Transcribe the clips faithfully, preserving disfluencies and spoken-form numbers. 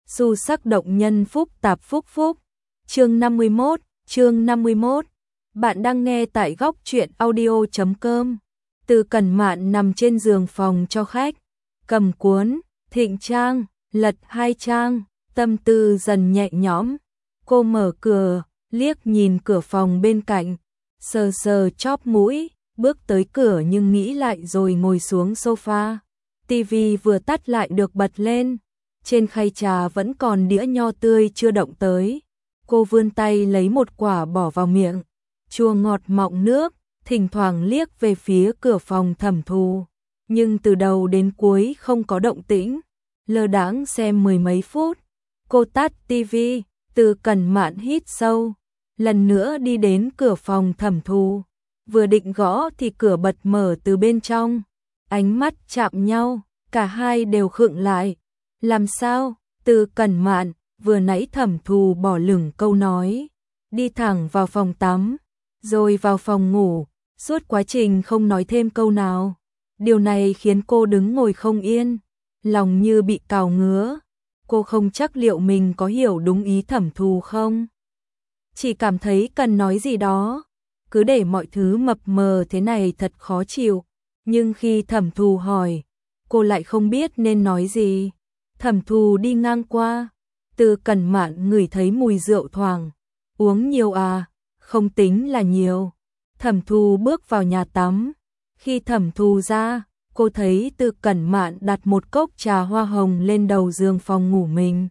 Xu sắc động nhân phúc tạp phúc phúc. Chương năm mươi mốt, chương năm mươi mốt. Bạn đang nghe tại góc truyện audio chấm com. Từ Cẩn Mạn nằm trên giường phòng cho khách, cầm cuốn Thịnh Trang, lật hai trang, tâm tư dần nhẹ nhõm. Cô mở cửa, liếc nhìn cửa phòng bên cạnh, sờ sờ chóp mũi, bước tới cửa nhưng nghĩ lại rồi ngồi xuống sofa. Tivi vừa tắt lại được bật lên, trên khay trà vẫn còn đĩa nho tươi chưa động tới. Cô vươn tay lấy một quả bỏ vào miệng, chua ngọt mọng nước, thỉnh thoảng liếc về phía cửa phòng Thẩm Thù, nhưng từ đầu đến cuối không có động tĩnh. Lơ đãng xem mười mấy phút, cô tắt tivi. Từ Cẩn Mạn hít sâu, lần nữa đi đến cửa phòng Thẩm Thù, vừa định gõ thì cửa bật mở từ bên trong. Ánh mắt chạm nhau, cả hai đều khựng lại. Làm sao? Từ Cẩn Mạn, vừa nãy Thẩm Thù bỏ lửng câu nói, đi thẳng vào phòng tắm, rồi vào phòng ngủ, suốt quá trình không nói thêm câu nào. Điều này khiến cô đứng ngồi không yên, lòng như bị cào ngứa. Cô không chắc liệu mình có hiểu đúng ý Thẩm Thù không, chỉ cảm thấy cần nói gì đó, cứ để mọi thứ mập mờ thế này thật khó chịu. Nhưng khi Thẩm Thù hỏi, cô lại không biết nên nói gì. Thẩm Thù đi ngang qua, Từ Cẩn Mạn ngửi thấy mùi rượu thoảng. Uống nhiều à? Không tính là nhiều. Thẩm Thù bước vào nhà tắm. Khi Thẩm Thù ra, cô thấy Từ Cẩn Mạn đặt một cốc trà hoa hồng lên đầu giường phòng ngủ mình.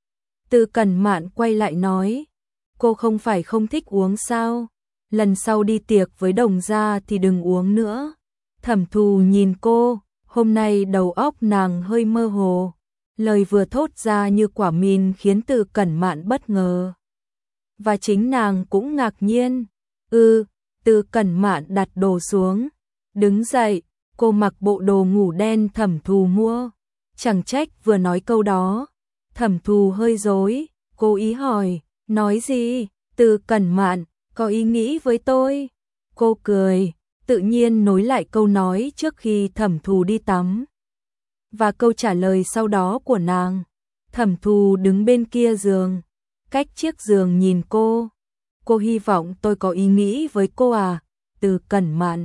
Từ Cẩn Mạn quay lại nói, cô không phải không thích uống sao? Lần sau đi tiệc với đồng gia thì đừng uống nữa. Thẩm Thù nhìn cô, hôm nay đầu óc nàng hơi mơ hồ. Lời vừa thốt ra như quả mìn khiến Từ Cẩn Mạn bất ngờ. Và chính nàng cũng ngạc nhiên. Ừ, Từ Cẩn Mạn đặt đồ xuống, đứng dậy, cô mặc bộ đồ ngủ đen Thẩm Thù mua. Chẳng trách vừa nói câu đó. Thẩm Thù hơi rối, cố ý hỏi, nói gì? Từ Cẩn Mạn, có ý nghĩ với tôi? Cô cười, tự nhiên nối lại câu nói trước khi Thẩm Thù đi tắm và câu trả lời sau đó của nàng. Thẩm Thù đứng bên kia giường, cách chiếc giường nhìn cô. Cô hy vọng tôi có ý nghĩ với cô à? Từ Cẩn Mạn,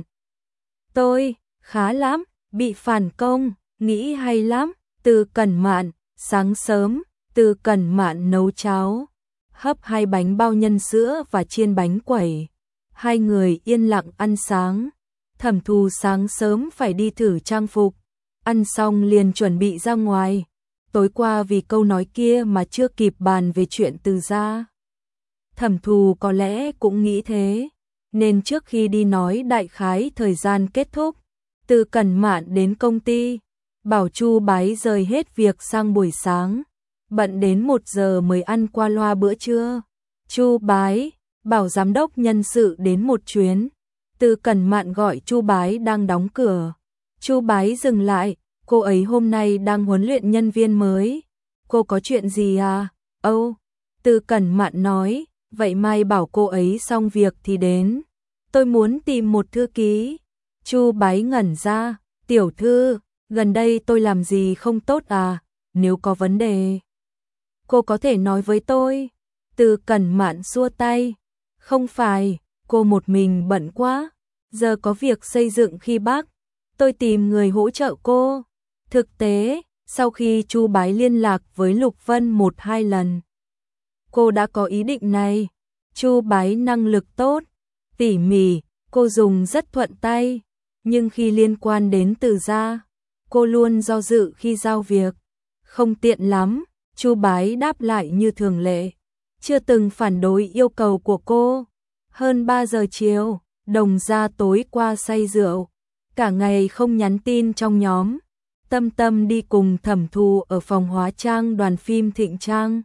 tôi khá lắm, bị phản công, nghĩ hay lắm. Từ Cẩn Mạn, sáng sớm, Từ Cẩn Mạn nấu cháo, hấp hai bánh bao nhân sữa và chiên bánh quẩy. Hai người yên lặng ăn sáng. Thẩm Thù sáng sớm phải đi thử trang phục, ăn xong liền chuẩn bị ra ngoài. Tối qua vì câu nói kia mà chưa kịp bàn về chuyện Từ gia. Thẩm Thù có lẽ cũng nghĩ thế, nên trước khi đi nói đại khái thời gian kết thúc. Từ Cẩn Mạn đến công ty, bảo Chu Bái rời hết việc sang buổi sáng, bận đến một giờ mới ăn qua loa bữa trưa. Chu Bái bảo giám đốc nhân sự đến một chuyến. Từ Cẩn Mạn gọi Chu Bái đang đóng cửa. Chu Bái dừng lại, cô ấy hôm nay đang huấn luyện nhân viên mới. Cô có chuyện gì à? Âu, Từ Cẩn Mạn nói, vậy mai bảo cô ấy xong việc thì đến. Tôi muốn tìm một thư ký. Chu Bái ngẩn ra, tiểu thư, gần đây tôi làm gì không tốt à? Nếu có vấn đề, cô có thể nói với tôi. Từ Cẩn Mạn xua tay, không phải, cô một mình bận quá. Giờ có việc xây dựng khi Bắc, tôi tìm người hỗ trợ cô. Thực tế, sau khi Chu Bái liên lạc với Lục Vân một hai lần, cô đã có ý định này. Chu Bái năng lực tốt, tỉ mỉ, cô dùng rất thuận tay, nhưng khi liên quan đến Từ gia, cô luôn do dự khi giao việc. Không tiện lắm, Chu Bái đáp lại như thường lệ, chưa từng phản đối yêu cầu của cô. Hơn ba giờ chiều, Đồng gia tối qua say rượu, cả ngày không nhắn tin trong nhóm. Tâm Tâm đi cùng Thẩm Thù ở phòng hóa trang đoàn phim Thịnh Trang.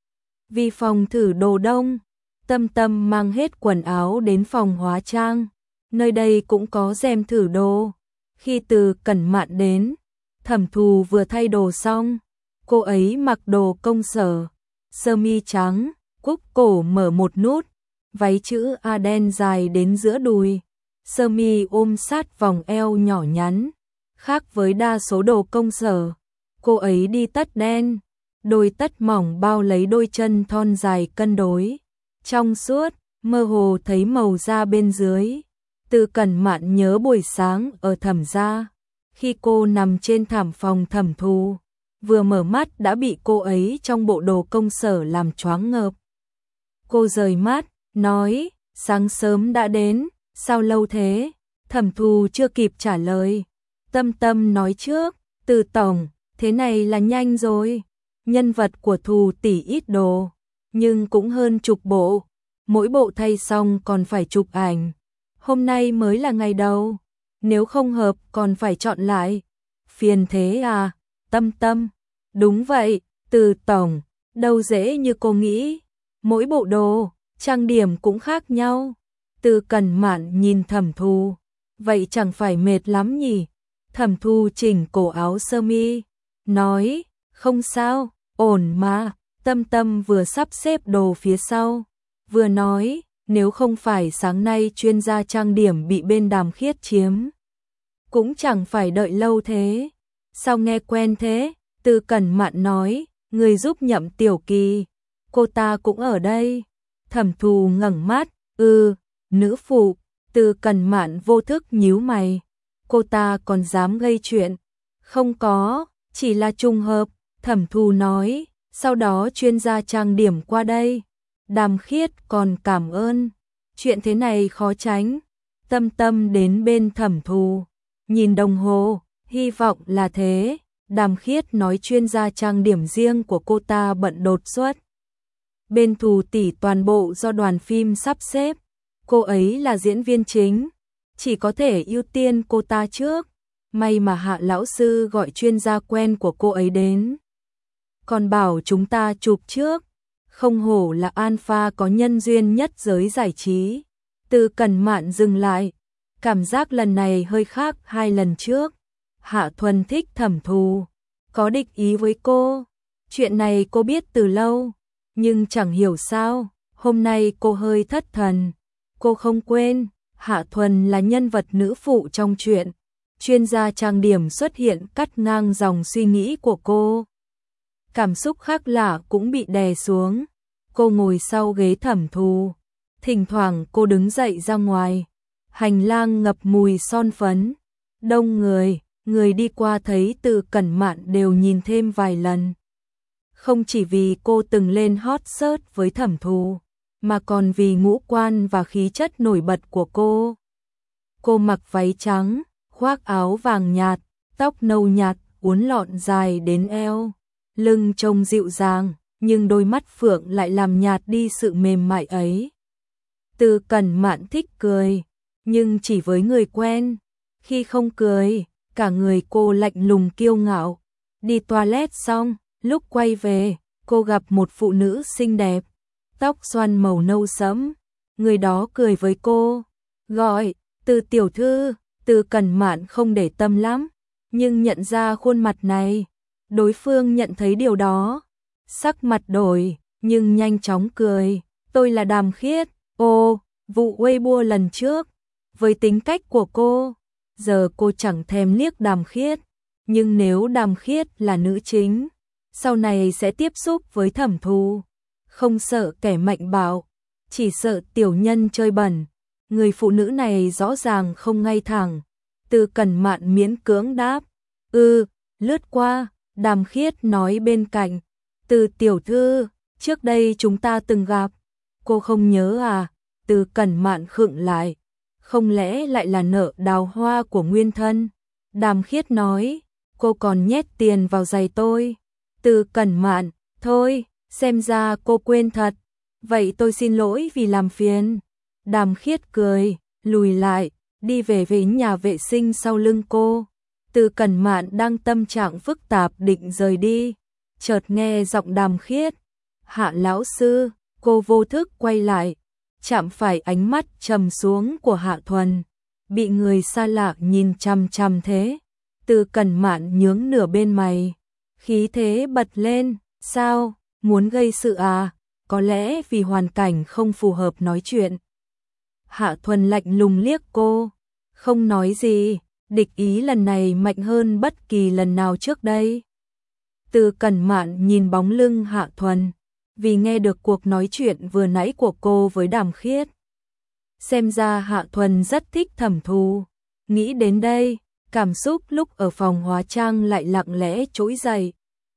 Vì phòng thử đồ đông, Tâm Tâm mang hết quần áo đến phòng hóa trang. Nơi đây cũng có rèm thử đồ. Khi Từ Cẩn Mạn đến, Thẩm Thù vừa thay đồ xong. Cô ấy mặc đồ công sở, sơ mi trắng, cúc cổ mở một nút, váy chữ A đen dài đến giữa đùi, sơ mi ôm sát vòng eo nhỏ nhắn. Khác với đa số đồ công sở, cô ấy đi tất đen, đôi tất mỏng bao lấy đôi chân thon dài cân đối, trong suốt, mơ hồ thấy màu da bên dưới. Từ Cẩn Mạn nhớ buổi sáng ở Thẩm gia, khi cô nằm trên thảm phòng Thẩm Thù, vừa mở mắt đã bị cô ấy trong bộ đồ công sở làm choáng ngợp. Cô rời mắt, nói, sáng sớm đã đến, sao lâu thế? Thẩm Thù chưa kịp trả lời. Tâm Tâm nói trước, Từ tổng, thế này là nhanh rồi. Nhân vật của Thù tỷ ít đồ, nhưng cũng hơn chục bộ. Mỗi bộ thay xong còn phải chụp ảnh. Hôm nay mới là ngày đầu, nếu không hợp còn phải chọn lại. Phiền thế à? Tâm Tâm, đúng vậy, Từ tổng, đâu dễ như cô nghĩ. Mỗi bộ đồ, trang điểm cũng khác nhau. Từ Cẩn Mạn nhìn Thẩm Thù, vậy chẳng phải mệt lắm nhỉ? Thẩm Thù chỉnh cổ áo sơ mi, nói, không sao, ổn mà. Tâm Tâm vừa sắp xếp đồ phía sau, vừa nói, nếu không phải sáng nay chuyên gia trang điểm bị bên Đàm Khiết chiếm, cũng chẳng phải đợi lâu thế. Sao nghe quen thế? Từ Cẩn Mạn nói, người giúp Nhậm Tiểu Kỳ, cô ta cũng ở đây. Thẩm Thù ngẩng mắt, ừ, nữ phụ. Từ Cẩn Mạn vô thức nhíu mày, cô ta còn dám gây chuyện? Không có, chỉ là trùng hợp. Thẩm Thù nói, sau đó chuyên gia trang điểm qua đây. Đàm Khiết còn cảm ơn. Chuyện thế này khó tránh. Tâm Tâm đến bên Thẩm Thù, nhìn đồng hồ, hy vọng là thế. Đàm Khiết nói chuyên gia trang điểm riêng của cô ta bận đột xuất. Bên Thù tỷ toàn bộ do đoàn phim sắp xếp. Cô ấy là diễn viên chính, chỉ có thể ưu tiên cô ta trước. May mà Hạ lão sư gọi chuyên gia quen của cô ấy đến, còn bảo chúng ta chụp trước. Không hổ là alpha có nhân duyên nhất giới giải trí. Từ Cẩn Mạn dừng lại, cảm giác lần này hơi khác hai lần trước. Hạ Thuần thích Thẩm Thù, có địch ý với cô. Chuyện này cô biết từ lâu, nhưng chẳng hiểu sao, hôm nay cô hơi thất thần. Cô không quên, Hạ Thuần là nhân vật nữ phụ trong truyện. Chuyên gia trang điểm xuất hiện cắt ngang dòng suy nghĩ của cô. Cảm xúc khác lạ cũng bị đè xuống. Cô ngồi sau ghế Thẩm Thù. Thỉnh thoảng cô đứng dậy ra ngoài. Hành lang ngập mùi son phấn. Đông người, người đi qua thấy Từ Cẩn Mạn đều nhìn thêm vài lần. Không chỉ vì cô từng lên hot search với Thẩm Thù, mà còn vì ngũ quan và khí chất nổi bật của cô. Cô mặc váy trắng, khoác áo vàng nhạt, tóc nâu nhạt, uốn lọn dài đến eo. Lưng trông dịu dàng, nhưng đôi mắt phượng lại làm nhạt đi sự mềm mại ấy. Từ Cẩn Mạn thích cười, nhưng chỉ với người quen. Khi không cười, cả người cô lạnh lùng kiêu ngạo. Đi toilet xong, lúc quay về, cô gặp một phụ nữ xinh đẹp, tóc xoăn màu nâu sẫm. Người đó cười với cô, gọi, Từ tiểu thư. Từ Cẩn Mạn không để tâm lắm, nhưng nhận ra khuôn mặt này. Đối phương nhận thấy điều đó, sắc mặt đổi, nhưng nhanh chóng cười. Tôi là Đàm Khiết. Ô, vụ Weibo lần trước. Với tính cách của cô, giờ cô chẳng thèm liếc Đàm Khiết. Nhưng nếu Đàm Khiết là nữ chính, sau này sẽ tiếp xúc với Thẩm Thù. Không sợ kẻ mạnh bạo, chỉ sợ tiểu nhân chơi bẩn. Người phụ nữ này rõ ràng không ngay thẳng. Từ Cẩn Mạn miễn cưỡng đáp, ừ, lướt qua. Đàm Khiết nói bên cạnh, Từ tiểu thư, trước đây chúng ta từng gặp. Cô không nhớ à? Từ Cẩn Mạn khựng lại, không lẽ lại là nợ đào hoa của nguyên thân? Đàm Khiết nói, cô còn nhét tiền vào giày tôi. Từ Cẩn Mạn, thôi, xem ra cô quên thật. Vậy tôi xin lỗi vì làm phiền. Đàm Khiết cười, lùi lại, đi về về nhà vệ sinh sau lưng cô. Từ Cẩn Mạn đang tâm trạng phức tạp định rời đi, chợt nghe giọng Đàm Khiết, Hạ lão sư. Cô vô thức quay lại, chạm phải ánh mắt trầm xuống của Hạ Thuần. Bị người xa lạ nhìn chằm chằm thế, Từ Cẩn Mạn nhướng nửa bên mày, khí thế bật lên, sao, muốn gây sự à? Có lẽ vì hoàn cảnh không phù hợp nói chuyện. Hạ Thuần lạnh lùng liếc cô, không nói gì. Địch ý lần này mạnh hơn bất kỳ lần nào trước đây. Từ Cẩn Mạn nhìn bóng lưng Hạ Thuần, vì nghe được cuộc nói chuyện vừa nãy của cô với Đàm Khiết. Xem ra Hạ Thuần rất thích Thẩm Thù. Nghĩ đến đây, cảm xúc lúc ở phòng hóa trang lại lặng lẽ trỗi dậy.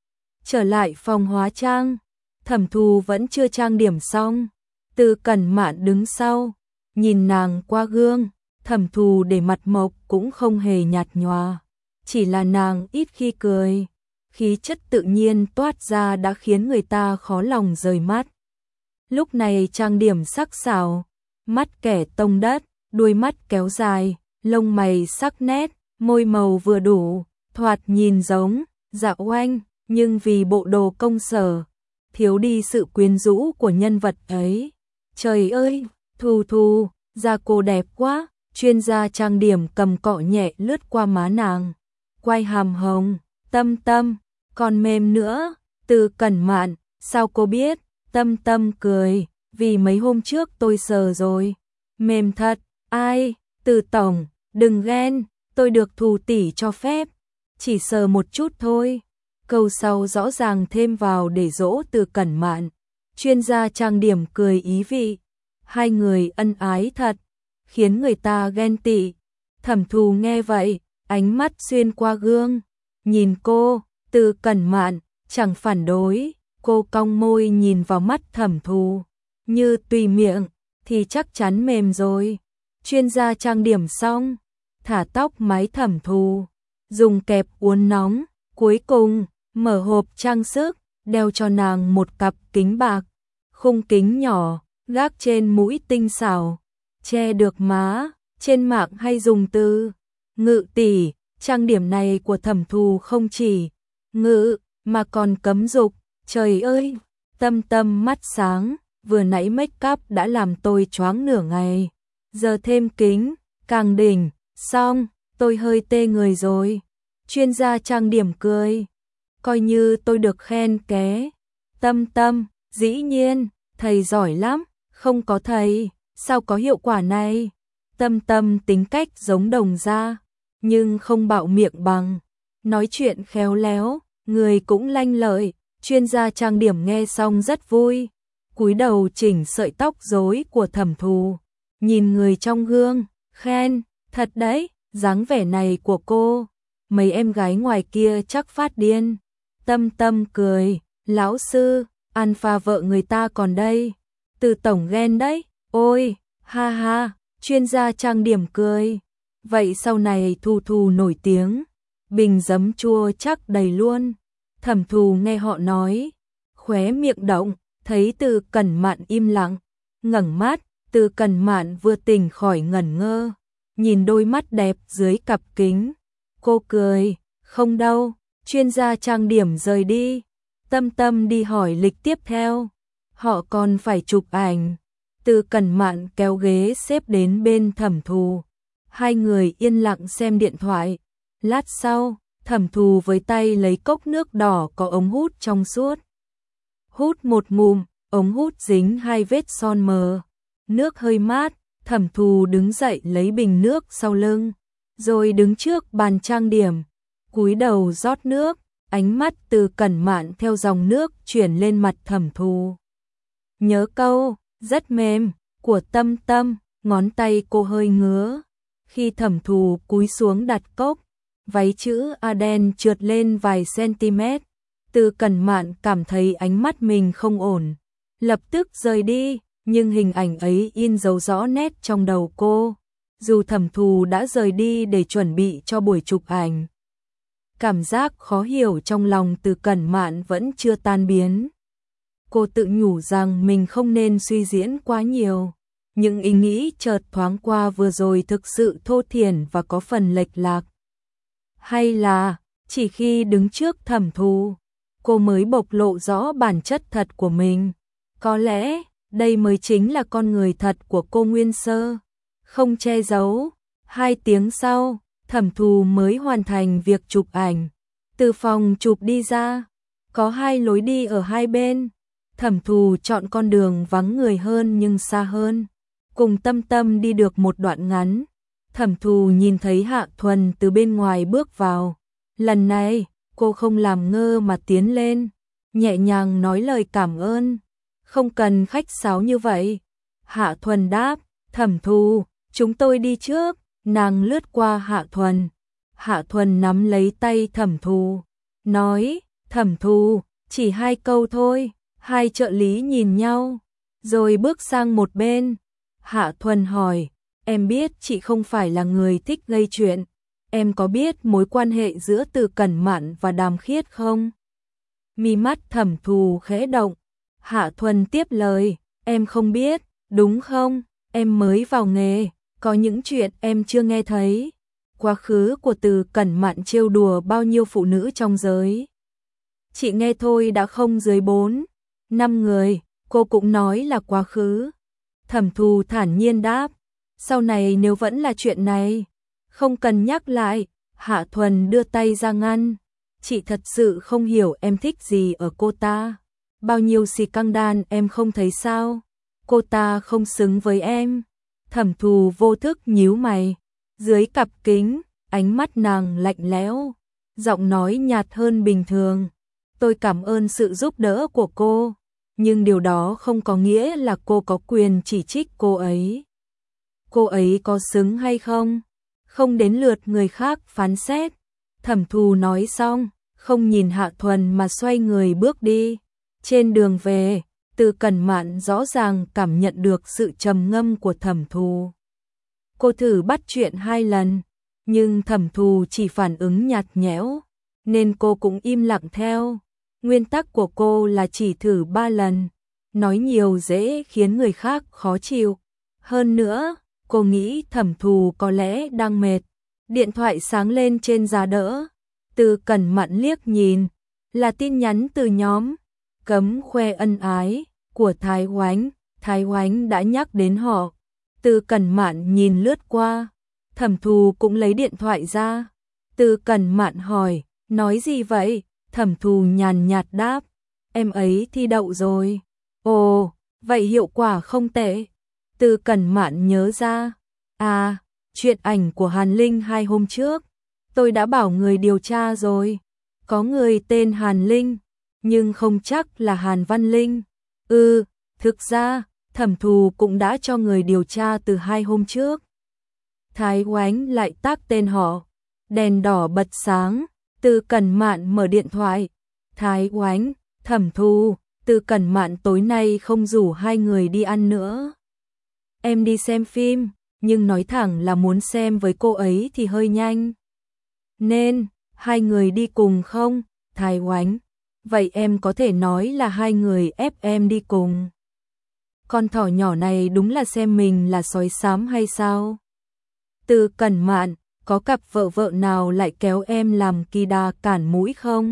Trở lại phòng hóa trang, Thẩm Thù vẫn chưa trang điểm xong. Từ Cẩn Mạn đứng sau, nhìn nàng qua gương, Thẩm Thù để mặt mộc cũng không hề nhạt nhòa, chỉ là nàng ít khi cười, khí chất tự nhiên toát ra đã khiến người ta khó lòng rời mắt. Lúc này trang điểm sắc sảo, mắt kẻ tông đất, đuôi mắt kéo dài, lông mày sắc nét, môi màu vừa đủ, thoạt nhìn giống Dạ Oanh, nhưng vì bộ đồ công sở, thiếu đi sự quyến rũ của nhân vật ấy. Trời ơi, Thù Thù, da cô đẹp quá, chuyên gia trang điểm cầm cọ nhẹ lướt qua má nàng, quay hàm hồng, Tâm Tâm, còn mềm nữa. Từ Cẩn Mạn, sao cô biết? Tâm Tâm cười, vì mấy hôm trước tôi sờ rồi, mềm thật. Ai? Từ tổng, đừng ghen, tôi được Thù tỷ cho phép, chỉ sờ một chút thôi. Câu sau rõ ràng thêm vào để dỗ Từ Cẩn Mạn. Chuyên gia trang điểm cười ý vị, hai người ân ái thật, khiến người ta ghen tị. Thẩm Thù nghe vậy, ánh mắt xuyên qua gương, nhìn cô. Từ Cẩn Mạn chẳng phản đối, cô cong môi nhìn vào mắt Thẩm Thù, như tùy miệng thì chắc chắn mềm rồi. Chuyên gia trang điểm xong, thả tóc mái Thẩm Thù, dùng kẹp uốn nóng, cuối cùng mở hộp trang sức, đeo cho nàng một cặp kính bạc, khung kính nhỏ, gác trên mũi tinh xảo, che được má. Trên mạng hay dùng từ Ngự tỷ, trang điểm này của Thẩm Thù không chỉ ngự mà còn cấm dục. Trời ơi, Tâm Tâm mắt sáng, vừa nãy make up đã làm tôi choáng nửa ngày, giờ thêm kính, càng đỉnh. Xong, tôi hơi tê người rồi. Chuyên gia trang điểm cười, coi như tôi được khen ké. Tâm Tâm, dĩ nhiên, thầy giỏi lắm, không có thầy, sao có hiệu quả này. Tâm Tâm tính cách giống Đồng Gia, nhưng không bạo miệng bằng, nói chuyện khéo léo, người cũng lanh lợi. Chuyên gia trang điểm nghe xong rất vui, cúi đầu chỉnh sợi tóc rối của Thẩm Thù, nhìn người trong gương, khen, thật đấy, dáng vẻ này của cô, mấy em gái ngoài kia chắc phát điên. Tâm Tâm cười, lão sư, alpha vợ người ta còn đây, Từ tổng ghen đấy. Ôi, ha ha. Chuyên gia trang điểm cười, vậy sau này Thù Thù nổi tiếng, bình giấm chua chắc đầy luôn. Thẩm Thù nghe họ nói, khóe miệng động, thấy Từ Cẩn Mạn im lặng, ngẩng mắt. Từ Cẩn Mạn vừa tỉnh khỏi ngẩn ngơ, nhìn đôi mắt đẹp dưới cặp kính. Cô cười, không đâu. Chuyên gia trang điểm rời đi, Tâm Tâm đi hỏi lịch tiếp theo, họ còn phải chụp ảnh. Từ Cẩn Mạn kéo ghế xếp đến bên Thẩm Thù, hai người yên lặng xem điện thoại. Lát sau, Thẩm Thù với tay lấy cốc nước đỏ có ống hút trong suốt, hút một ngụm, ống hút dính hai vết son mờ, nước hơi mát. Thẩm Thù đứng dậy lấy bình nước sau lưng, rồi đứng trước bàn trang điểm, cúi đầu rót nước. Ánh mắt Từ Cẩn Mạn theo dòng nước chuyển lên mặt Thẩm Thù. Nhớ câu rất mềm của Tâm Tâm, ngón tay cô hơi ngứa. Khi Thẩm Thù cúi xuống đặt cốc, váy chữ A đen trượt lên vài cm. Từ Cẩn Mạn cảm thấy ánh mắt mình không ổn, lập tức rời đi, nhưng hình ảnh ấy in dấu rõ nét trong đầu cô. Dù Thẩm Thù đã rời đi để chuẩn bị cho buổi chụp ảnh, cảm giác khó hiểu trong lòng Từ Cẩn Mạn vẫn chưa tan biến. Cô tự nhủ rằng mình không nên suy diễn quá nhiều, những ý nghĩ chợt thoáng qua vừa rồi thực sự thô thiển và có phần lệch lạc. Hay là chỉ khi đứng trước Thẩm Thù, cô mới bộc lộ rõ bản chất thật của mình. Có lẽ đây mới chính là con người thật của cô nguyên sơ, không che giấu. Hai tiếng sau, Thẩm Thù mới hoàn thành việc chụp ảnh. Từ phòng chụp đi ra, có hai lối đi ở hai bên. Thẩm Thù chọn con đường vắng người hơn nhưng xa hơn, cùng Tâm Tâm đi được một đoạn ngắn. Thẩm Thù nhìn thấy Hạ Thuần từ bên ngoài bước vào. Lần này, Cô không làm ngơ mà tiến lên, nhẹ nhàng nói lời cảm ơn. Không cần khách sáo như vậy. Hạ Thuần đáp, Thẩm Thù, chúng tôi đi trước. Nàng lướt qua Hạ Thuần. Hạ Thuần nắm lấy tay Thẩm Thù, nói, Thẩm Thù, chỉ hai câu thôi. Hai trợ lý nhìn nhau, rồi bước sang một bên. Hạ Thuần hỏi, em biết chị không phải là người thích gây chuyện. Em có biết mối quan hệ giữa Từ Cẩn Mạn và Đàm Khiết không? Mi mắt Thẩm Thù khẽ động. Hạ Thuần tiếp lời, em không biết, đúng không? Em mới vào nghề, có những chuyện em chưa nghe thấy. Quá khứ của Từ Cẩn Mạn trêu đùa bao nhiêu phụ nữ trong giới. Chị nghe thôi đã không dưới bốn, năm người, cô cũng nói là quá khứ. Thẩm Thù thản nhiên đáp, sau này nếu vẫn là chuyện này, không cần nhắc lại. Hạ Thuần đưa tay ra ngăn, chị thật sự không hiểu em thích gì ở cô ta. Bao nhiêu xì căng đan em không thấy sao? Cô ta không xứng với em. Thẩm Thù vô thức nhíu mày, dưới cặp kính, ánh mắt nàng lạnh lẽo, giọng nói nhạt hơn bình thường. Tôi cảm ơn sự giúp đỡ của cô, nhưng điều đó không có nghĩa là cô có quyền chỉ trích cô ấy. Cô ấy có xứng hay không? Không đến lượt người khác phán xét. Thẩm Thù nói xong, không nhìn Hạ Thuần mà xoay người bước đi. Trên đường về, Từ Cẩn Mạn rõ ràng cảm nhận được sự trầm ngâm của Thẩm Thù. Cô thử bắt chuyện hai lần, nhưng Thẩm Thù chỉ phản ứng nhạt nhẽo, nên cô cũng im lặng theo. Nguyên tắc của cô là chỉ thử ba lần, nói nhiều dễ khiến người khác khó chịu. Hơn nữa, cô nghĩ Thẩm Thù có lẽ đang mệt. Điện thoại sáng lên trên giá đỡ. Từ Cẩn Mạn liếc nhìn, là tin nhắn từ nhóm cấm khoe ân ái của Thái Oánh. Thái Oánh đã nhắc đến họ. Từ Cẩn Mạn nhìn lướt qua, Thẩm Thù cũng lấy điện thoại ra. Từ Cẩn Mạn hỏi, nói gì vậy? Thẩm Thù nhàn nhạt đáp, em ấy thi đậu rồi. Ồ, vậy hiệu quả không tệ. Từ Cẩn Mạn nhớ ra, à, chuyện ảnh của Hàn Linh hai hôm trước, tôi đã bảo người điều tra rồi. Có người tên Hàn Linh, nhưng không chắc là Hàn Văn Linh. Ừ, thực ra, Thẩm Thù cũng đã cho người điều tra từ hai hôm trước. Thái Oánh lại tác tên họ. Đèn đỏ bật sáng. Từ Cẩn Mạn mở điện thoại. Thái Oánh, Thẩm Thù, Từ Cẩn Mạn tối nay không rủ hai người đi ăn nữa. Em đi xem phim, nhưng nói thẳng là muốn xem với cô ấy thì hơi nhanh. Nên, hai người đi cùng không? Thái Oánh, vậy em có thể nói là hai người ép em đi cùng. Con thỏ nhỏ này đúng là xem mình là sói xám hay sao? Từ Cẩn Mạn, có cặp vợ vợ nào lại kéo em làm kỳ đà cản mũi không?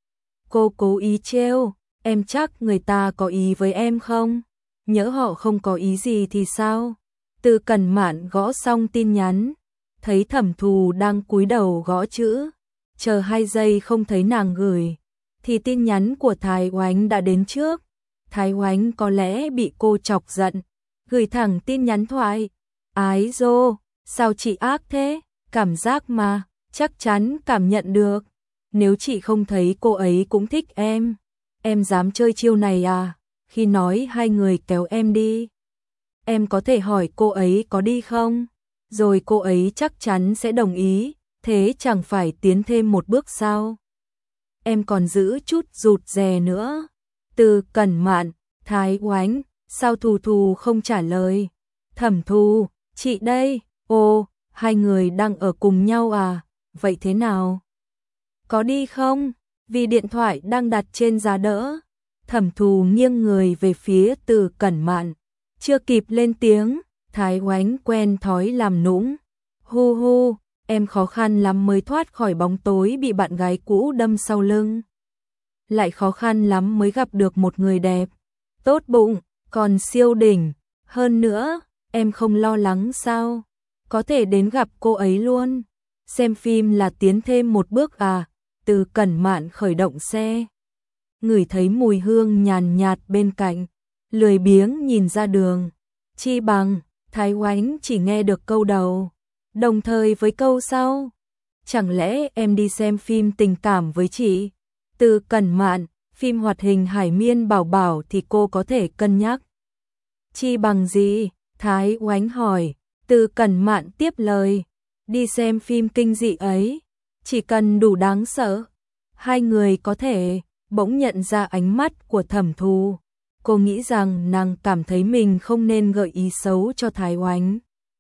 Cô cố ý trêu, em chắc người ta có ý với em không? Nhỡ họ không có ý gì thì sao? Từ Cẩn Mạn gõ xong tin nhắn, thấy Thẩm Thù đang cúi đầu gõ chữ, chờ hai giây không thấy nàng gửi, thì tin nhắn của Thái Oánh đã đến trước. Thái Oánh có lẽ bị cô chọc giận, gửi thẳng tin nhắn thoại, ái dô, sao chị ác thế? Cảm giác mà, chắc chắn cảm nhận được. Nếu chị không thấy cô ấy cũng thích em, em dám chơi chiêu này à? Khi nói hai người kéo em đi, em có thể hỏi cô ấy có đi không? Rồi cô ấy chắc chắn sẽ đồng ý, thế chẳng phải tiến thêm một bước sao? Em còn giữ chút rụt rè nữa. Từ Cẩn Mạn, Thái Oánh, sao Thù Thù không trả lời? Thẩm Thù, chị đây. Ồ, hai người đang ở cùng nhau à? Vậy thế nào? Có đi không? Vì điện thoại đang đặt trên giá đỡ. Thẩm Thù nghiêng người về phía Từ Cẩn Mạn. Chưa kịp lên tiếng, Thái Oánh quen thói làm nũng. Hu hu, em khó khăn lắm mới thoát khỏi bóng tối bị bạn gái cũ đâm sau lưng. Lại khó khăn lắm mới gặp được một người đẹp, tốt bụng, còn siêu đỉnh. Hơn nữa, em không lo lắng sao? Có thể đến gặp cô ấy luôn. Xem phim là tiến thêm một bước à? Từ Cẩn Mạn khởi động xe, ngửi thấy mùi hương nhàn nhạt bên cạnh, lười biếng nhìn ra đường. Chi bằng, Thái Oánh chỉ nghe được câu đầu, đồng thời với câu sau. chẳng lẽ em đi xem phim tình cảm với chị? Từ Cẩn Mạn, phim hoạt hình Hải Miên Bảo Bảo thì cô có thể cân nhắc. Chi bằng gì? Thái Oánh hỏi. Từ Cẩn Mạn tiếp lời. Đi xem phim kinh dị ấy, chỉ cần đủ đáng sợ. Hai người có thể bỗng nhận ra ánh mắt của Thẩm Thù. Cô nghĩ rằng nàng cảm thấy mình không nên gợi ý xấu cho Thái Oánh.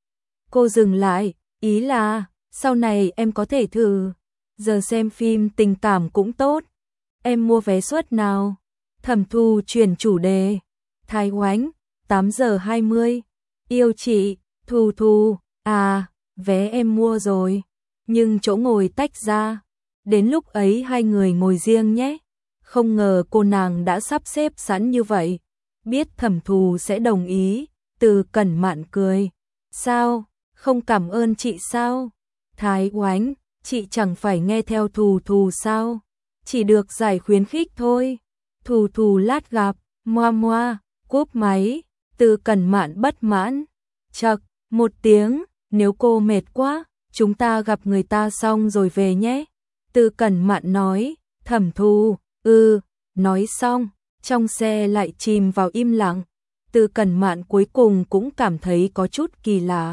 Cô dừng lại, ý là, sau này em có thể thử. Giờ xem phim tình cảm cũng tốt. Em mua vé suất nào? Thẩm Thù chuyển chủ đề. Thái Oánh, tám giờ hai mươi. Yêu chị, Thù Thù, à, vé em mua rồi. Nhưng chỗ ngồi tách ra. Đến lúc ấy hai người ngồi riêng nhé. Không ngờ cô nàng đã sắp xếp sẵn như vậy. Biết Thẩm Thù sẽ đồng ý, Từ Cẩn Mạn cười. Sao, không cảm ơn chị sao? Thái Oánh, chị chẳng phải nghe theo Thù Thù sao? Chỉ được giải khuyến khích thôi. Thù Thù lát gặp, moa moa, cúp máy. Từ Cẩn Mạn bất mãn. Chậc, một tiếng, nếu cô mệt quá, chúng ta gặp người ta xong rồi về nhé. Từ Cẩn Mạn nói. Thẩm Thù, ừ, nói xong, trong xe lại chìm vào im lặng. Từ Cẩn Mạn cuối cùng cũng cảm thấy có chút kỳ lạ.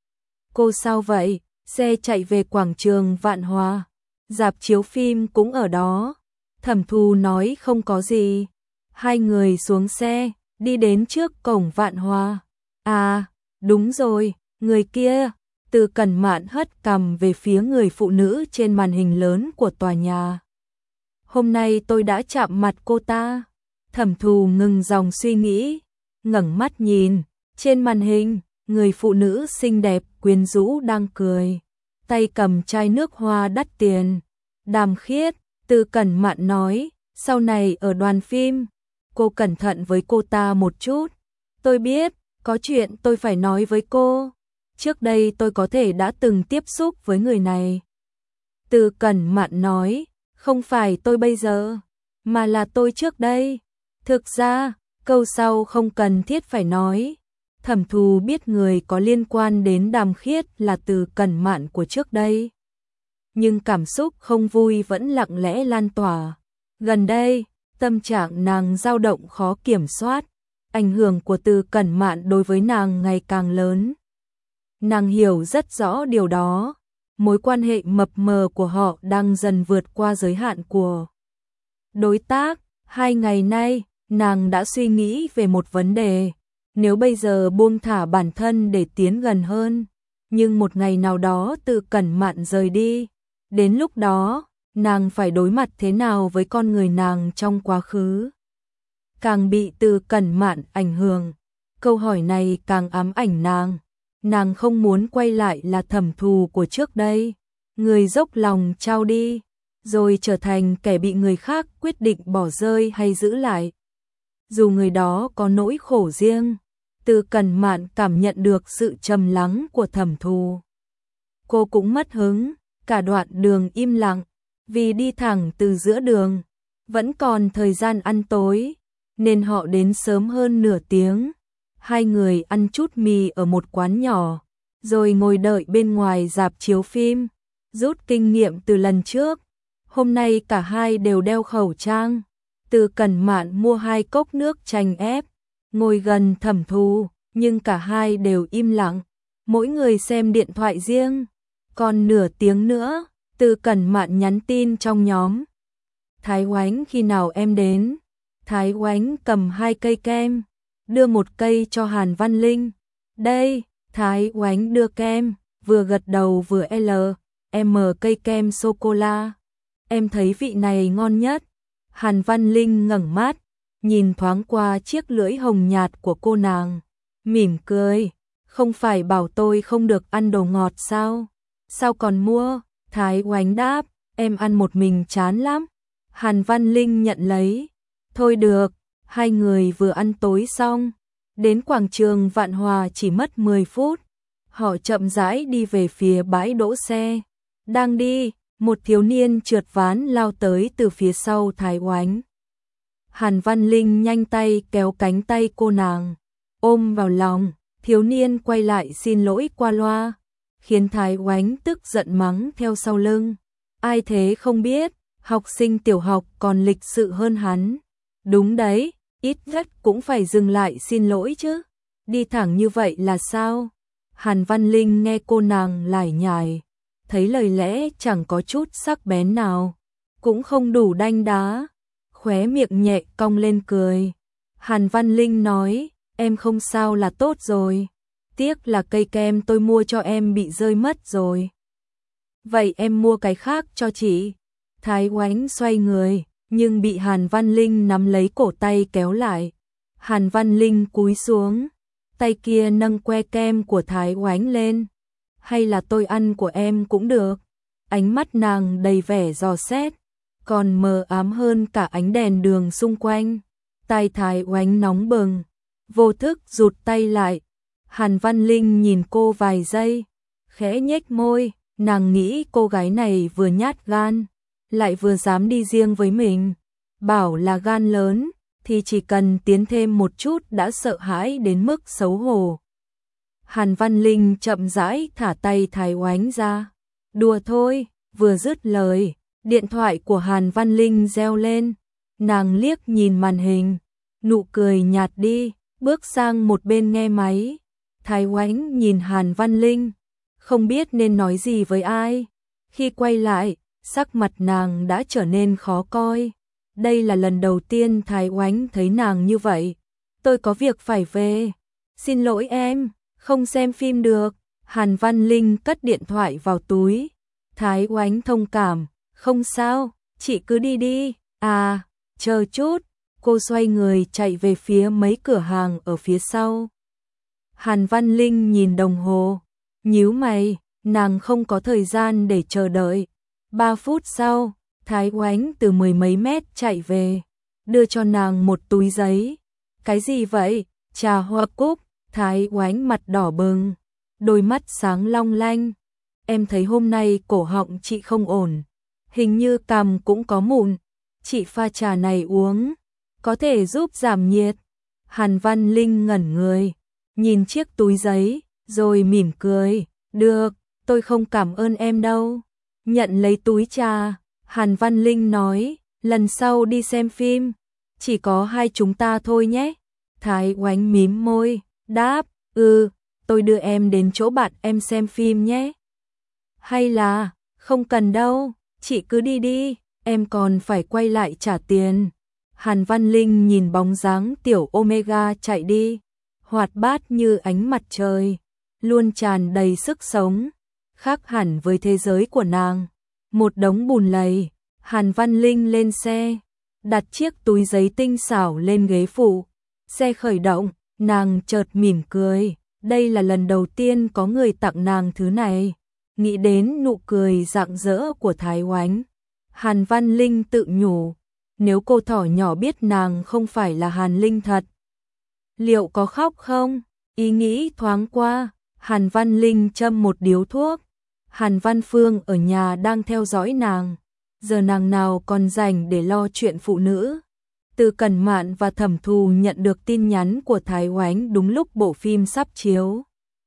Cô sao vậy? Xe chạy về quảng trường Vạn Hòa. Rạp chiếu phim cũng ở đó. Thẩm Thù nói không có gì. Hai người xuống xe, đi đến trước cổng Vạn Hòa. À, đúng rồi, người kia. Từ Cẩn Mạn hất cằm về phía người phụ nữ trên màn hình lớn của tòa nhà. Hôm nay tôi đã chạm mặt cô ta. Thẩm Thù ngừng dòng suy nghĩ, ngẩng mắt nhìn, trên màn hình, người phụ nữ xinh đẹp quyến rũ đang cười, tay cầm chai nước hoa đắt tiền. Đàm Khiết, Từ Cẩn Mạn nói, sau này ở đoàn phim, cô cẩn thận với cô ta một chút. Tôi biết, có chuyện tôi phải nói với cô. Trước đây tôi có thể đã từng tiếp xúc với người này. Từ Cẩn Mạn nói, không phải tôi bây giờ, mà là tôi trước đây. Thực ra, câu sau không cần thiết phải nói. Thẩm Thù biết người có liên quan đến Đàm Khiết là Từ Cẩn Mạn của trước đây. Nhưng cảm xúc không vui vẫn lặng lẽ lan tỏa. Gần đây, tâm trạng nàng dao động khó kiểm soát. Ảnh hưởng của Từ Cẩn Mạn đối với nàng ngày càng lớn. Nàng hiểu rất rõ điều đó. Mối quan hệ mập mờ của họ đang dần vượt qua giới hạn của đối tác. Hai ngày nay, nàng đã suy nghĩ về một vấn đề. Nếu bây giờ buông thả bản thân để tiến gần hơn, nhưng một ngày nào đó Từ Cẩn Mạn rời đi, đến lúc đó, nàng phải đối mặt thế nào với con người nàng trong quá khứ? Càng bị Từ Cẩn Mạn ảnh hưởng, câu hỏi này càng ám ảnh nàng. Nàng không muốn quay lại là Thẩm Thù của trước đây, người dốc lòng trao đi, rồi trở thành kẻ bị người khác quyết định bỏ rơi hay giữ lại. Dù người đó có nỗi khổ riêng, Từ Cẩn Mạn cảm nhận được sự trầm lắng của Thẩm Thù. Cô cũng mất hứng, cả đoạn đường im lặng, vì đi thẳng từ giữa đường, vẫn còn thời gian ăn tối, nên họ đến sớm hơn nửa tiếng. Hai người ăn chút mì ở một quán nhỏ, rồi ngồi đợi bên ngoài rạp chiếu phim. Rút kinh nghiệm từ lần trước, hôm nay cả hai đều đeo khẩu trang. Từ Cẩn Mạn mua hai cốc nước chanh ép, ngồi gần Thẩm Thù, nhưng cả hai đều im lặng, mỗi người xem điện thoại riêng. Còn nửa tiếng nữa, Từ Cẩn Mạn nhắn tin trong nhóm. Thái Oánh khi nào em đến? Thái Oánh cầm hai cây kem, đưa một cây cho Hàn Văn Linh. Đây, Thái Oánh đưa kem, vừa gật đầu vừa L, em mở cây kem sô-cô-la. Em thấy vị này ngon nhất. Hàn Văn Linh ngẩng mắt, nhìn thoáng qua chiếc lưỡi hồng nhạt của cô nàng, mỉm cười. Không phải bảo tôi không được ăn đồ ngọt sao? Sao còn mua? Thái Oánh đáp, em ăn một mình chán lắm. Hàn Văn Linh nhận lấy. Thôi được, hai người vừa ăn tối xong, đến quảng trường Vạn Hòa chỉ mất mười phút. Họ chậm rãi đi về phía bãi đỗ xe. Đang đi, một thiếu niên trượt ván lao tới từ phía sau Thái Oánh. Hàn Văn Linh nhanh tay kéo cánh tay cô nàng, ôm vào lòng. Thiếu niên quay lại xin lỗi qua loa. khiến Thái Oánh tức giận mắng theo sau lưng. Ai thế không biết, học sinh tiểu học còn lịch sự hơn hắn. Đúng đấy, ít nhất cũng phải dừng lại xin lỗi chứ. Đi thẳng như vậy là sao? Hàn Văn Linh nghe cô nàng lải nhải, thấy lời lẽ chẳng có chút sắc bén nào, cũng không đủ đanh đá, khóe miệng nhẹ cong lên cười. Hàn Văn Linh nói, em không sao là tốt rồi, tiếc là cây kem tôi mua cho em bị rơi mất rồi. Vậy em mua cái khác cho chị. Thái Oánh xoay người, nhưng bị Hàn Văn Linh nắm lấy cổ tay kéo lại. Hàn Văn Linh cúi xuống, tay kia nâng que kem của Thái Oánh lên. Hay là tôi ăn của em cũng được. Ánh mắt nàng đầy vẻ dò xét, còn mờ ám hơn cả ánh đèn đường xung quanh. Tai Thái Oánh nóng bừng, vô thức rụt tay lại. Hàn Văn Linh nhìn cô vài giây, khẽ nhếch môi, nàng nghĩ cô gái này vừa nhát gan, lại vừa dám đi riêng với mình. Bảo là gan lớn, thì chỉ cần tiến thêm một chút đã sợ hãi đến mức xấu hổ. Hàn Văn Linh chậm rãi thả tay Thái Oánh ra. Đùa thôi, vừa dứt lời, điện thoại của Hàn Văn Linh reo lên. Nàng liếc nhìn màn hình, nụ cười nhạt đi, bước sang một bên nghe máy. Thái Oánh nhìn Hàn Văn Linh, không biết nên nói gì với ai. Khi quay lại, sắc mặt nàng đã trở nên khó coi. Đây là lần đầu tiên Thái Oánh thấy nàng như vậy. Tôi có việc phải về. Xin lỗi em, không xem phim được. Hàn Văn Linh cất điện thoại vào túi. Thái Oánh thông cảm, không sao, chị cứ đi đi. À, chờ chút. Cô xoay người chạy về phía mấy cửa hàng ở phía sau. Hàn Văn Linh nhìn đồng hồ, nhíu mày, nàng không có thời gian để chờ đợi. Ba phút sau, Thái Oánh từ mười mấy mét chạy về, đưa cho nàng một túi giấy. Cái gì vậy? Trà hoa cúc. Thái Oánh mặt đỏ bừng, đôi mắt sáng long lanh. Em thấy hôm nay cổ họng chị không ổn, hình như cằm cũng có mụn. Chị pha trà này uống, có thể giúp giảm nhiệt. Hàn Văn Linh ngẩn người, nhìn chiếc túi giấy, rồi mỉm cười. Được, tôi không cảm ơn em đâu. Nhận lấy túi trà, Hàn Văn Linh nói, lần sau đi xem phim, chỉ có hai chúng ta thôi nhé. Thái Oánh mím môi, đáp, ừ, tôi đưa em đến chỗ bạn em xem phim nhé. Hay là, không cần đâu, chị cứ đi đi, em còn phải quay lại trả tiền. Hàn Văn Linh nhìn bóng dáng tiểu Omega chạy đi, hoạt bát như ánh mặt trời, luôn tràn đầy sức sống, khác hẳn với thế giới của nàng. Một đống bùn lầy, Hàn Văn Linh lên xe, đặt chiếc túi giấy tinh xảo lên ghế phụ. Xe khởi động, nàng chợt mỉm cười, đây là lần đầu tiên có người tặng nàng thứ này. Nghĩ đến nụ cười rạng rỡ của Thái Oánh, Hàn Văn Linh tự nhủ, nếu cô thỏ nhỏ biết nàng không phải là Hàn Linh thật, liệu có khóc không? Ý nghĩ thoáng qua, Hàn Văn Linh châm một điếu thuốc. Hàn Văn Phương ở nhà đang theo dõi nàng, giờ nàng nào còn rảnh để lo chuyện phụ nữ. Từ Cẩn Mạn và Thẩm Thù nhận được tin nhắn của Thái Oánh đúng lúc bộ phim sắp chiếu.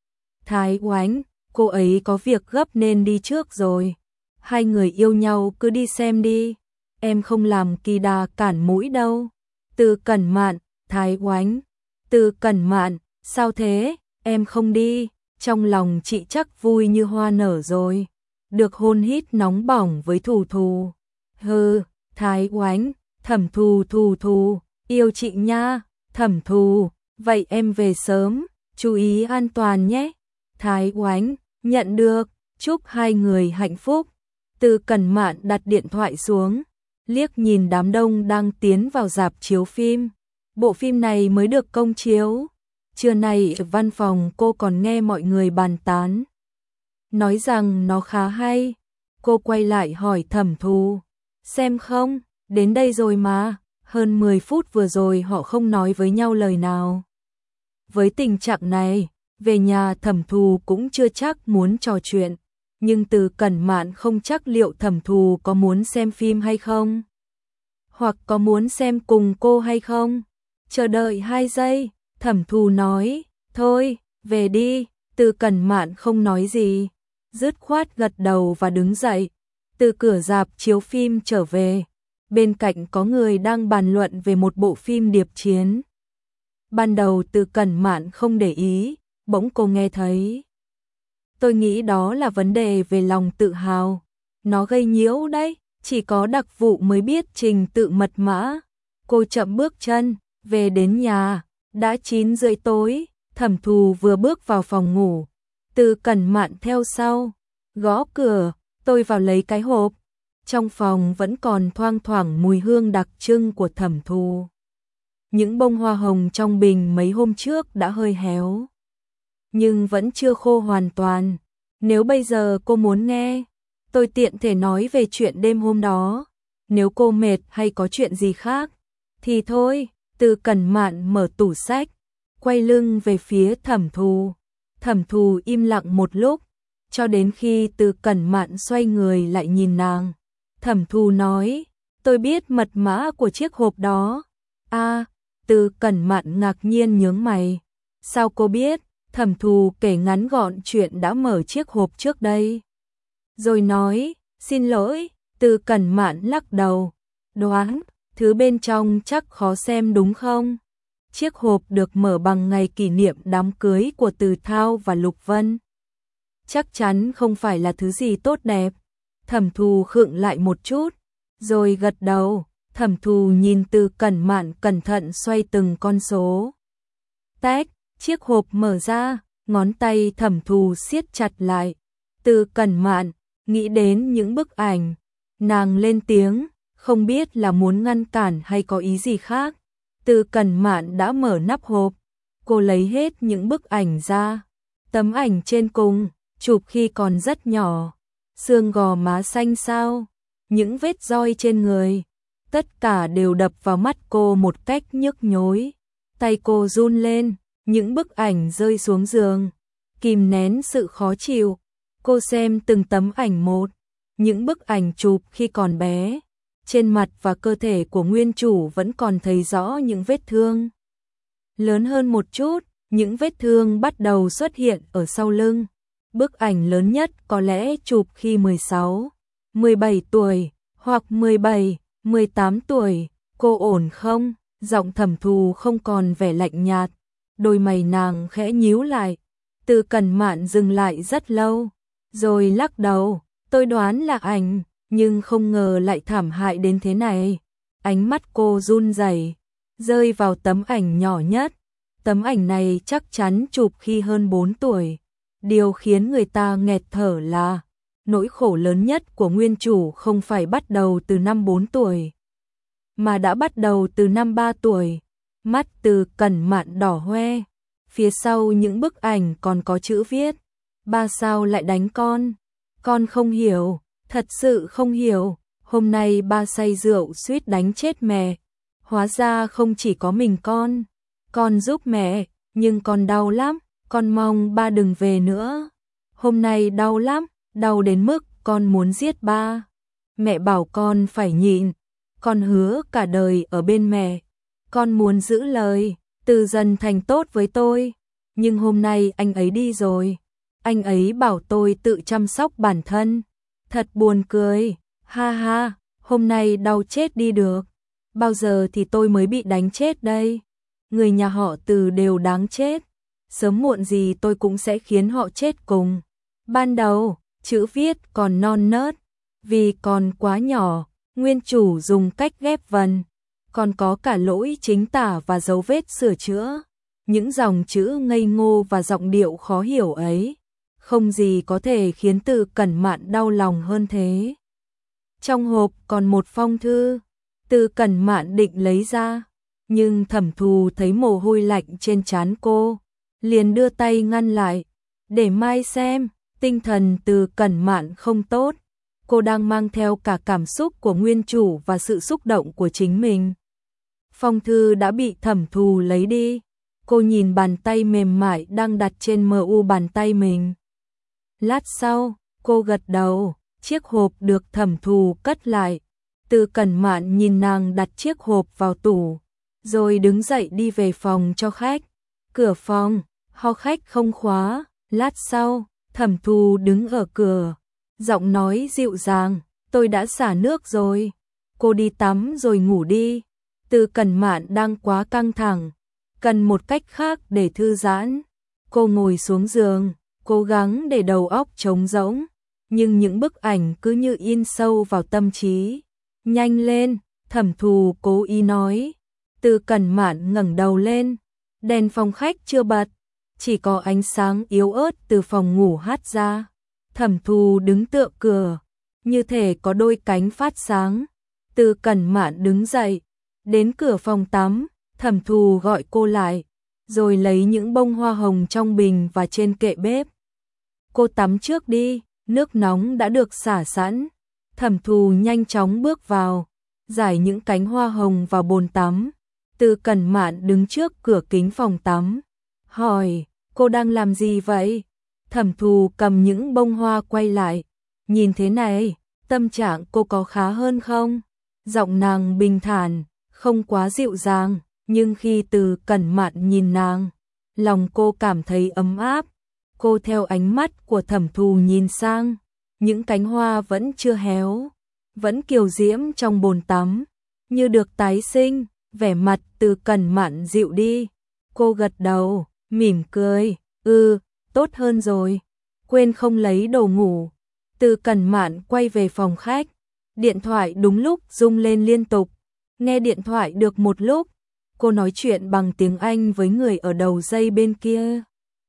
Thái Oánh, cô ấy có việc gấp nên đi trước rồi. Hai người yêu nhau cứ đi xem đi, em không làm kỳ đà cản mũi đâu. Từ Cẩn Mạn, Thái Oánh. Từ Cẩn Mạn, sao thế, em không đi, trong lòng chị chắc vui như hoa nở rồi. Được hôn hít nóng bỏng với Thù Thù. Hừ, Thái Oánh. Thẩm Thù Thù Thù, yêu chị nha. Thẩm Thù, vậy em về sớm, chú ý an toàn nhé. Thái Oánh, nhận được, chúc hai người hạnh phúc. Từ Cẩn Mạn đặt điện thoại xuống, liếc nhìn đám đông đang tiến vào rạp chiếu phim. Bộ phim này mới được công chiếu. Trưa nay ở văn phòng cô còn nghe mọi người bàn tán, nói rằng nó khá hay. Cô quay lại hỏi Thẩm Thù, xem không? Đến đây rồi mà, hơn mười phút vừa rồi họ không nói với nhau lời nào. Với tình trạng này, về nhà Thẩm Thù cũng chưa chắc muốn trò chuyện, nhưng Từ Cẩn Mạn không chắc liệu Thẩm Thù có muốn xem phim hay không, hoặc có muốn xem cùng cô hay không. Chờ đợi hai giây, Thẩm Thù nói, thôi, về đi. Từ Cẩn Mạn không nói gì, dứt khoát gật đầu và đứng dậy, từ cửa rạp chiếu phim trở về. Bên cạnh có người đang bàn luận về một bộ phim điệp chiến. Ban đầu Từ Cẩn Mạn không để ý, bỗng cô nghe thấy. Tôi nghĩ đó là vấn đề về lòng tự hào. Nó gây nhiễu đấy, chỉ có đặc vụ mới biết trình tự mật mã. Cô chậm bước chân, về đến nhà, đã chín rưỡi tối, Thẩm Thù vừa bước vào phòng ngủ. Từ Cẩn Mạn theo sau, gõ cửa, tôi vào lấy cái hộp. Trong phòng vẫn còn thoang thoảng mùi hương đặc trưng của Thẩm Thù. Những bông hoa hồng trong bình mấy hôm trước đã hơi héo, nhưng vẫn chưa khô hoàn toàn. Nếu bây giờ cô muốn nghe, tôi tiện thể nói về chuyện đêm hôm đó. Nếu cô mệt hay có chuyện gì khác, thì thôi. Từ Cẩn Mạn mở tủ sách, quay lưng về phía Thẩm Thù. Thẩm Thù im lặng một lúc, cho đến khi Từ Cẩn Mạn xoay người lại nhìn nàng. Thẩm Thù nói, tôi biết mật mã của chiếc hộp đó. À, Từ Cẩn Mạn ngạc nhiên nhướng mày. Sao cô biết? Thẩm Thù kể ngắn gọn chuyện đã mở chiếc hộp trước đây. Rồi nói, xin lỗi. Từ Cẩn Mạn lắc đầu. Đoán, thứ bên trong chắc khó xem đúng không? Chiếc hộp được mở bằng ngày kỷ niệm đám cưới của Từ Thao và Lục Vân. Chắc chắn không phải là thứ gì tốt đẹp. Thẩm Thù khựng lại một chút, rồi gật đầu. Thẩm Thù nhìn Từ Cẩn Mạn cẩn thận xoay từng con số. Tách, chiếc hộp mở ra, ngón tay Thẩm Thù siết chặt lại. Từ Cẩn Mạn nghĩ đến những bức ảnh, nàng lên tiếng, không biết là muốn ngăn cản hay có ý gì khác. Từ Cẩn Mạn đã mở nắp hộp, cô lấy hết những bức ảnh ra. Tấm ảnh trên cùng, chụp khi còn rất nhỏ, xương gò má xanh xao, những vết roi trên người, tất cả đều đập vào mắt cô một cách nhức nhối. Tay cô run lên, những bức ảnh rơi xuống giường, kìm nén sự khó chịu. Cô xem từng tấm ảnh một, những bức ảnh chụp khi còn bé. Trên mặt và cơ thể của nguyên chủ vẫn còn thấy rõ những vết thương. Lớn hơn một chút, những vết thương bắt đầu xuất hiện ở sau lưng. Bức ảnh lớn nhất có lẽ chụp khi mười sáu, mười bảy tuổi, hoặc mười bảy, mười tám tuổi. Cô ổn không? Giọng Thẩm Thù không còn vẻ lạnh nhạt. Đôi mày nàng khẽ nhíu lại. Từ Cẩn Mạn dừng lại rất lâu, rồi lắc đầu. Tôi đoán là ảnh, nhưng không ngờ lại thảm hại đến thế này. Ánh mắt cô run rẩy, rơi vào tấm ảnh nhỏ nhất. Tấm ảnh này chắc chắn chụp khi hơn bốn tuổi. Điều khiến người ta nghẹt thở là nỗi khổ lớn nhất của nguyên chủ không phải bắt đầu từ năm bốn tuổi, mà đã bắt đầu từ năm ba tuổi. Mắt Từ Cẩn Mạn đỏ hoe. Phía sau những bức ảnh còn có chữ viết. Ba sao lại đánh con? Con không hiểu, thật sự không hiểu. Hôm nay ba say rượu suýt đánh chết mẹ. Hóa ra không chỉ có mình con. Con giúp mẹ, nhưng con đau lắm. Con mong ba đừng về nữa. Hôm nay đau lắm, đau đến mức con muốn giết ba. Mẹ bảo con phải nhịn. Con hứa cả đời ở bên mẹ. Con muốn giữ lời, Từ dần thành tốt với tôi. Nhưng hôm nay anh ấy đi rồi. Anh ấy bảo tôi tự chăm sóc bản thân. Thật buồn cười. Ha ha, hôm nay đau chết đi được. Bao giờ thì tôi mới bị đánh chết đây? Người nhà họ Từ đều đáng chết. Sớm muộn gì tôi cũng sẽ khiến họ chết cùng. Ban đầu, chữ viết còn non nớt, vì còn quá nhỏ, nguyên chủ dùng cách ghép vần, còn có cả lỗi chính tả và dấu vết sửa chữa. Những dòng chữ ngây ngô và giọng điệu khó hiểu ấy, không gì có thể khiến Từ Cẩn Mạn đau lòng hơn thế. Trong hộp còn một phong thư, Từ Cẩn Mạn định lấy ra, nhưng Thẩm Thù thấy mồ hôi lạnh trên trán cô, liền đưa tay ngăn lại. Để mai xem. Tinh thần Từ Cẩn Mạn không tốt. Cô đang mang theo cả cảm xúc của nguyên chủ và sự xúc động của chính mình. Phong thư đã bị Thẩm Thù lấy đi. Cô nhìn bàn tay mềm mại đang đặt trên mờ u bàn tay mình. Lát sau, cô gật đầu. Chiếc hộp được Thẩm Thù cất lại. Từ Cẩn Mạn nhìn nàng đặt chiếc hộp vào tủ, rồi đứng dậy đi về phòng cho khách. Cửa phòng, ho khách không khóa. Lát sau, Thẩm Thu đứng ở cửa, giọng nói dịu dàng, tôi đã xả nước rồi, cô đi tắm rồi ngủ đi. Từ Cẩn Mạn đang quá căng thẳng, cần một cách khác để thư giãn. Cô ngồi xuống giường, cố gắng để đầu óc trống rỗng, nhưng những bức ảnh cứ như in sâu vào tâm trí. Nhanh lên, Thẩm Thu cố ý nói. Từ Cẩn Mạn ngẩng đầu lên, đèn phòng khách chưa bật, chỉ có ánh sáng yếu ớt từ phòng ngủ hắt ra. Thẩm Thu đứng tựa cửa, như thể có đôi cánh phát sáng. Từ Cẩn Mạn đứng dậy, đến cửa phòng tắm, Thẩm Thu gọi cô lại, rồi lấy những bông hoa hồng trong bình và trên kệ bếp. Cô tắm trước đi, nước nóng đã được xả sẵn. Thẩm Thu nhanh chóng bước vào, rải những cánh hoa hồng vào bồn tắm. Từ Cẩn Mạn đứng trước cửa kính phòng tắm, hỏi, cô đang làm gì vậy? Thẩm Thu cầm những bông hoa quay lại, nhìn thế này, tâm trạng cô có khá hơn không? Giọng nàng bình thản, không quá dịu dàng, nhưng khi Từ Cẩn Mạn nhìn nàng, lòng cô cảm thấy ấm áp. Cô theo ánh mắt của Thẩm Thu nhìn sang, những cánh hoa vẫn chưa héo, vẫn kiều diễm trong bồn tắm, như được tái sinh. Vẻ mặt Từ Cẩn Mạn dịu đi, cô gật đầu, mỉm cười, ừ, tốt hơn rồi, quên không lấy đồ ngủ. Từ Cẩn Mạn quay về phòng khách, điện thoại đúng lúc rung lên liên tục. Nghe điện thoại được một lúc, cô nói chuyện bằng tiếng Anh với người ở đầu dây bên kia,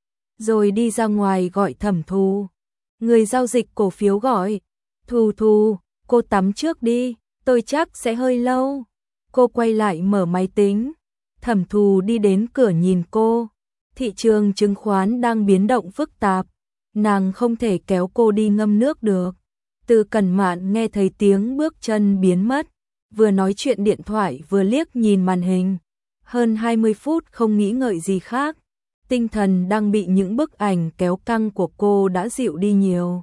rồi đi ra ngoài gọi Thẩm Thu. Người giao dịch cổ phiếu gọi, Thu Thu, cô tắm trước đi, tôi chắc sẽ hơi lâu. Cô quay lại mở máy tính, Thẩm Thu đi đến cửa nhìn cô. Thị trường chứng khoán đang biến động phức tạp, nàng không thể kéo cô đi ngâm nước được. Từ Cẩn Mạn nghe thấy tiếng bước chân biến mất, vừa nói chuyện điện thoại vừa liếc nhìn màn hình. Hơn hai mươi phút không nghĩ ngợi gì khác, tinh thần đang bị những bức ảnh kéo căng của cô đã dịu đi nhiều.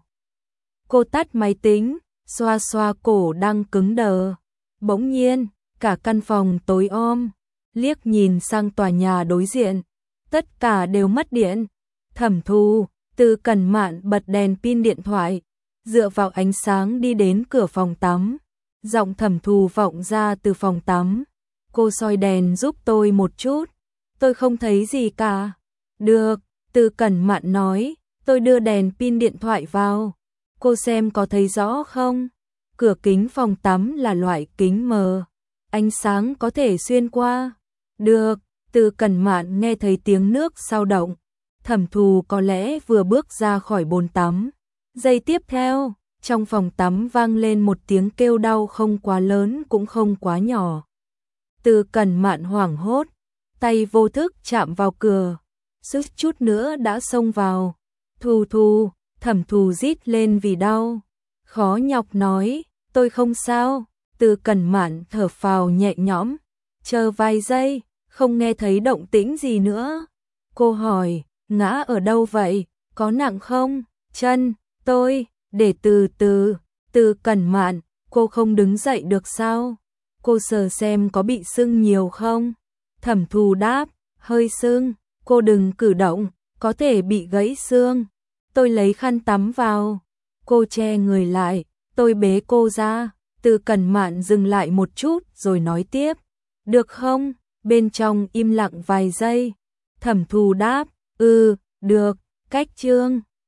Cô tắt máy tính, xoa xoa cổ đang cứng đờ. Bỗng nhiên, cả căn phòng tối om, liếc nhìn sang tòa nhà đối diện, tất cả đều mất điện. Thẩm Thu, Từ Cẩn Mạn bật đèn pin điện thoại, dựa vào ánh sáng đi đến cửa phòng tắm. Giọng Thẩm Thu vọng ra từ phòng tắm, cô soi đèn giúp tôi một chút, tôi không thấy gì cả. Được, Từ Cẩn Mạn nói, tôi đưa đèn pin điện thoại vào, cô xem có thấy rõ không? Cửa kính phòng tắm là loại kính mờ, ánh sáng có thể xuyên qua. Được, Từ Cẩn Mạn nghe thấy tiếng nước sao động. Thẩm Thu có lẽ vừa bước ra khỏi bồn tắm. Giây tiếp theo, trong phòng tắm vang lên một tiếng kêu đau không quá lớn cũng không quá nhỏ. Từ Cẩn Mạn hoảng hốt, tay vô thức chạm vào cửa, suýt chút nữa đã xông vào. Thu Thu, Thẩm Thu rít lên vì đau, khó nhọc nói, tôi không sao. Từ Cẩn Mạn thở phào nhẹ nhõm, chờ vài giây, không nghe thấy động tĩnh gì nữa. Cô hỏi, ngã ở đâu vậy, có nặng không? Chân, tôi, để từ từ. Từ Cẩn Mạn, cô không đứng dậy được sao? Cô sờ xem có bị sưng nhiều không? Thẩm Thu đáp, hơi sưng, cô đừng cử động, có thể bị gãy xương. Tôi lấy khăn tắm vào. Cô che người lại, tôi bế cô ra. Từ Cẩn Mạn dừng lại một chút rồi nói tiếp, được không? Bên trong im lặng vài giây. Thẩm Thu đáp, ừ, được, cách chương.